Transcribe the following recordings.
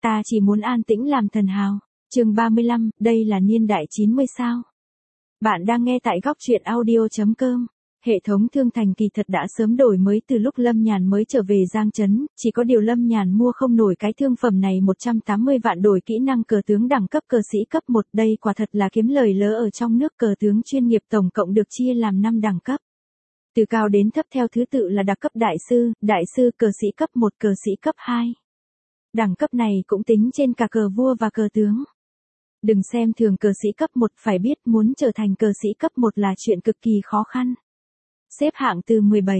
Ta chỉ muốn an tĩnh làm thần hào. Chương 35, đây là niên đại 90 sao? Bạn đang nghe tại góc truyện audio.com. Hệ thống thương thành kỳ thật đã sớm đổi mới từ lúc Lâm Nhàn mới trở về Giang Trấn, chỉ có điều Lâm Nhàn mua không nổi cái thương phẩm này 180 vạn đổi kỹ năng cờ tướng đẳng cấp cờ sĩ cấp 1, đây quả thật là kiếm lời lỡ ở trong nước. Cờ tướng chuyên nghiệp tổng cộng được chia làm 5 đẳng cấp. Từ cao đến thấp theo thứ tự là đặc cấp đại sư, cờ sĩ cấp 1, cờ sĩ cấp 2. Đẳng cấp này cũng tính trên cả cờ vua và cờ tướng. Đừng xem thường cờ sĩ cấp 1, phải biết muốn trở thành cờ sĩ cấp 1 là chuyện cực kỳ khó khăn. Xếp hạng từ 17,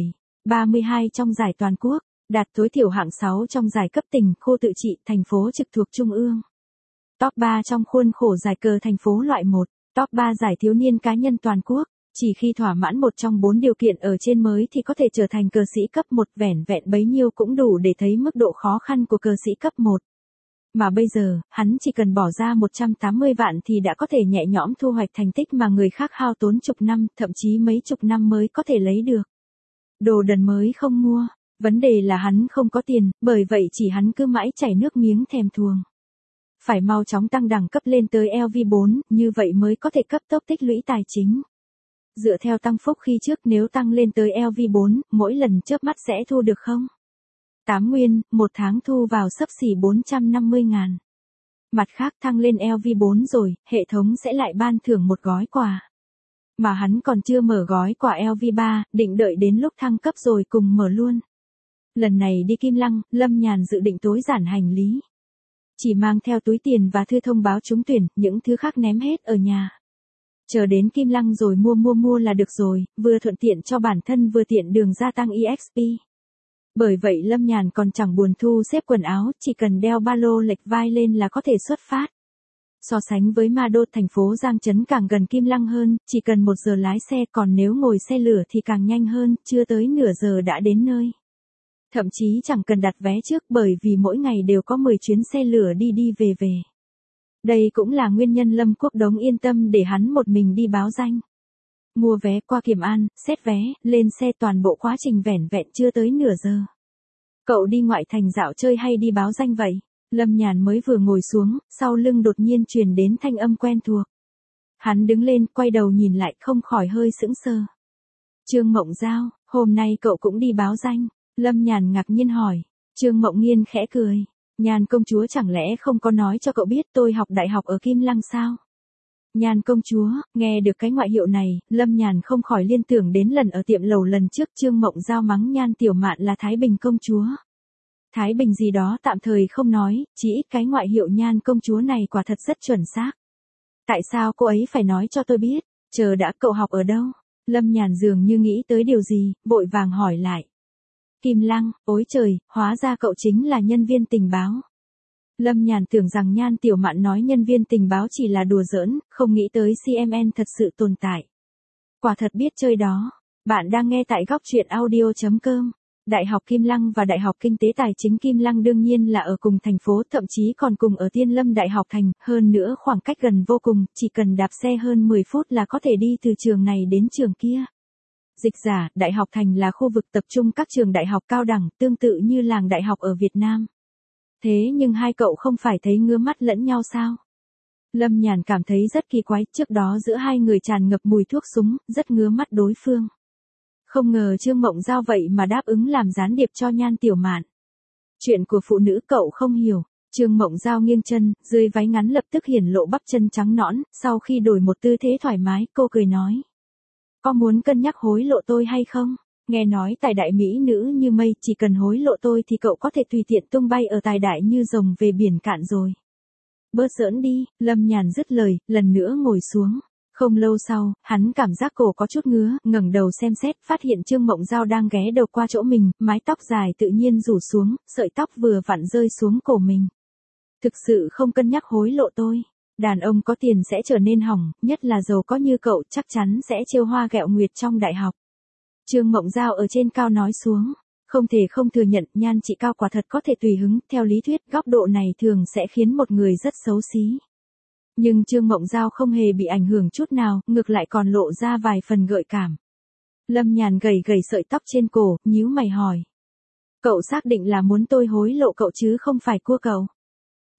32 trong giải toàn quốc, đạt tối thiểu hạng 6 trong giải cấp tỉnh, khu tự trị, thành phố trực thuộc trung ương. Top 3 trong khuôn khổ giải cờ thành phố loại 1, top 3 giải thiếu niên cá nhân toàn quốc. Chỉ khi thỏa mãn một trong 4 điều kiện ở trên mới thì có thể trở thành cờ sĩ cấp 1, vẻn vẹn bấy nhiêu cũng đủ để thấy mức độ khó khăn của cờ sĩ cấp 1. Mà bây giờ, hắn chỉ cần bỏ ra 180 vạn thì đã có thể nhẹ nhõm thu hoạch thành tích mà người khác hao tốn chục năm, thậm chí mấy chục năm mới có thể lấy được. Đồ đần mới không mua, vấn đề là hắn không có tiền, bởi vậy chỉ hắn cứ mãi chảy nước miếng thèm thuồng. Phải mau chóng tăng đẳng cấp lên tới LV4, như vậy mới có thể cấp tốc tích lũy tài chính. Dựa theo tăng phúc khi trước, nếu tăng lên tới LV4, mỗi lần chớp mắt sẽ thu được không? 8 nguyên, một tháng thu vào xấp xỉ 450.000. Mặt khác thăng lên LV4 rồi, hệ thống sẽ lại ban thưởng một gói quà. Mà hắn còn chưa mở gói quà LV3, định đợi đến lúc thăng cấp rồi cùng mở luôn. Lần này đi Kim Lăng, Lâm Nhàn dự định tối giản hành lý. Chỉ mang theo túi tiền và thư thông báo trúng tuyển, những thứ khác ném hết ở nhà. Chờ đến Kim Lăng rồi mua là được rồi, vừa thuận tiện cho bản thân vừa tiện đường gia tăng EXP. Bởi vậy Lâm Nhàn còn chẳng buồn thu xếp quần áo, chỉ cần đeo ba lô lệch vai lên là có thể xuất phát. So sánh với Ma Đô, thành phố Giang Trấn càng gần Kim Lăng hơn, chỉ cần 1 giờ lái xe, còn nếu ngồi xe lửa thì càng nhanh hơn, chưa tới nửa giờ đã đến nơi. Thậm chí chẳng cần đặt vé trước bởi vì mỗi ngày đều có 10 chuyến xe lửa đi về. Đây cũng là nguyên nhân Lâm Quốc Đống yên tâm để hắn một mình đi báo danh. Mua vé qua Kiểm An, xét vé, lên xe, toàn bộ quá trình vẻn vẹn chưa tới nửa giờ. Cậu đi ngoại thành dạo chơi hay đi báo danh vậy? Lâm Nhàn mới vừa ngồi xuống, sau lưng đột nhiên truyền đến thanh âm quen thuộc. Hắn đứng lên, quay đầu nhìn lại, không khỏi hơi sững sờ. Trương Mộng Giao, hôm nay cậu cũng đi báo danh? Lâm Nhàn ngạc nhiên hỏi. Trương Mộng Nghiên khẽ cười. Nhan công chúa chẳng lẽ không có nói cho cậu biết tôi học đại học ở Kim Lăng sao? Nhan công chúa, nghe được cái ngoại hiệu này, Lâm Nhàn không khỏi liên tưởng đến lần ở tiệm lầu lần trước Trương Mộng Giao mắng Nhan Tiểu Mạn là Thái Bình công chúa. Thái Bình gì đó tạm thời không nói, chỉ ít cái ngoại hiệu Nhan công chúa này quả thật rất chuẩn xác. Tại sao cô ấy phải nói cho tôi biết? Chờ đã, cậu học ở đâu? Lâm Nhàn dường như nghĩ tới điều gì, vội vàng hỏi lại. Kim Lăng, ôi trời, hóa ra cậu chính là nhân viên tình báo. Lâm Nhàn tưởng rằng Nhan Tiểu Mạn nói nhân viên tình báo chỉ là đùa giỡn, không nghĩ tới CMN thật sự tồn tại. Quả thật biết chơi đó. Bạn đang nghe tại góc truyện audio.com. Đại học Kim Lăng và Đại học Kinh tế Tài chính Kim Lăng đương nhiên là ở cùng thành phố, thậm chí còn cùng ở Tiên Lâm Đại học Thành, hơn nữa khoảng cách gần vô cùng, chỉ cần đạp xe hơn 10 phút là có thể đi từ trường này đến trường kia. Dịch giả, Đại học Thành là khu vực tập trung các trường đại học cao đẳng, tương tự như làng đại học ở Việt Nam. Thế nhưng hai cậu không phải thấy ngứa mắt lẫn nhau sao? Lâm Nhàn cảm thấy rất kỳ quái, trước đó giữa hai người tràn ngập mùi thuốc súng, rất ngứa mắt đối phương. Không ngờ Trương Mộng Giao vậy mà đáp ứng làm gián điệp cho Nhan Tiểu Mạn. Chuyện của phụ nữ cậu không hiểu. Trương Mộng Giao nghiêng chân, dưới váy ngắn lập tức hiển lộ bắp chân trắng nõn, sau khi đổi một tư thế thoải mái, cô cười nói. Có muốn cân nhắc hối lộ tôi hay không? Nghe nói tài đại mỹ nữ như mây, chỉ cần hối lộ tôi thì cậu có thể tùy tiện tung bay ở tài đại như rồng về biển cạn rồi. Bớt giỡn đi, Lâm Nhàn dứt lời, lần nữa ngồi xuống. Không lâu sau, hắn cảm giác cổ có chút ngứa, ngẩng đầu xem xét, phát hiện Trương Mộng Giao đang ghé đầu qua chỗ mình, mái tóc dài tự nhiên rủ xuống, sợi tóc vừa vặn rơi xuống cổ mình. Thực sự không cân nhắc hối lộ tôi. Đàn ông có tiền sẽ trở nên hỏng, nhất là giàu có như cậu chắc chắn sẽ trêu hoa ghẹo nguyệt trong đại học. Trương Mộng Giao ở trên cao nói xuống. Không thể không thừa nhận, Nhan chị cao quả thật có thể tùy hứng, theo lý thuyết góc độ này thường sẽ khiến một người rất xấu xí. Nhưng Trương Mộng Giao không hề bị ảnh hưởng chút nào, ngược lại còn lộ ra vài phần gợi cảm. Lâm Nhàn gầy gầy sợi tóc trên cổ, nhíu mày hỏi. Cậu xác định là muốn tôi hối lộ cậu chứ không phải cua cậu?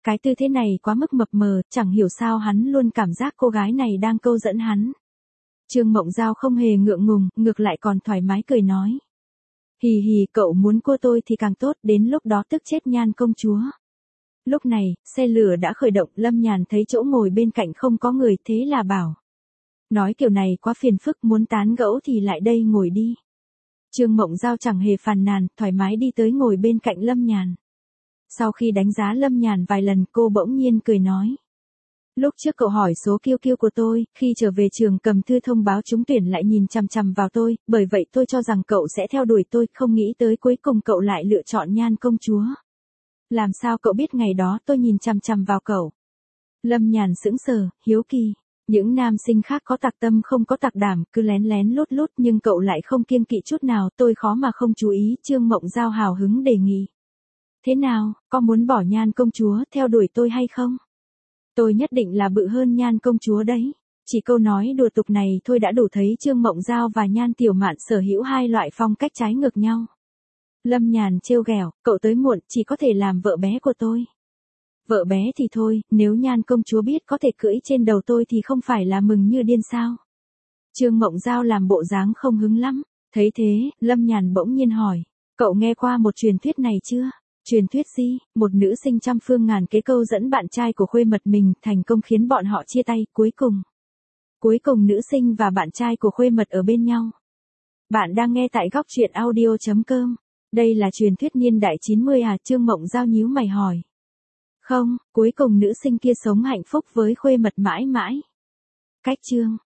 Cái tư thế này quá mức mập mờ, chẳng hiểu sao hắn luôn cảm giác cô gái này đang câu dẫn hắn. Trương Mộng Giao không hề ngượng ngùng, ngược lại còn thoải mái cười nói. Hì hì, cậu muốn cua tôi thì càng tốt, đến lúc đó tức chết Nhan công chúa. Lúc này, xe lửa đã khởi động, Lâm Nhàn thấy chỗ ngồi bên cạnh không có người, thế là bảo. Nói kiểu này quá phiền phức, muốn tán gẫu thì lại đây ngồi đi. Trương Mộng Giao chẳng hề phàn nàn, thoải mái đi tới ngồi bên cạnh Lâm Nhàn. Sau khi đánh giá Lâm Nhàn vài lần, cô bỗng nhiên cười nói. Lúc trước cậu hỏi số kiêu kiêu của tôi, khi trở về trường cầm thư thông báo trúng tuyển lại nhìn chằm chằm vào tôi, bởi vậy tôi cho rằng cậu sẽ theo đuổi tôi, không nghĩ tới cuối cùng cậu lại lựa chọn Nhan công chúa. Làm sao cậu biết ngày đó tôi nhìn chằm chằm vào cậu? Lâm Nhàn sững sờ, hiếu kỳ. Những nam sinh khác có tặc tâm không có tặc đảm, cứ lén lén lút lút, nhưng cậu lại không kiêng kỵ chút nào, tôi khó mà không chú ý. Trương Mộng Giao hào hứng đề nghị. Thế nào, có muốn bỏ Nhan công chúa theo đuổi tôi hay không? Tôi nhất định là bự hơn Nhan công chúa đấy. Chỉ câu nói đùa tục này thôi đã đủ thấy Trương Mộng Giao và Nhan Tiểu Mạn sở hữu hai loại phong cách trái ngược nhau. Lâm Nhàn trêu ghẹo, cậu tới muộn, chỉ có thể làm vợ bé của tôi. Vợ bé thì thôi, nếu Nhan công chúa biết có thể cưỡi trên đầu tôi thì không phải là mừng như điên sao? Trương Mộng Giao làm bộ dáng không hứng lắm. Thấy thế, Lâm Nhàn bỗng nhiên hỏi, cậu nghe qua một truyền thuyết này chưa? Truyền thuyết gì? Một nữ sinh trăm phương ngàn kế câu dẫn bạn trai của khuê mật mình, thành công khiến bọn họ chia tay, cuối cùng nữ sinh và bạn trai của khuê mật ở bên nhau. Bạn đang nghe tại góc truyện audio.com. Đây là truyền thuyết niên đại 90 à? Trương Mộng Giao nhíu mày hỏi. Không, cuối cùng nữ sinh kia sống hạnh phúc với khuê mật mãi mãi. Cách chương.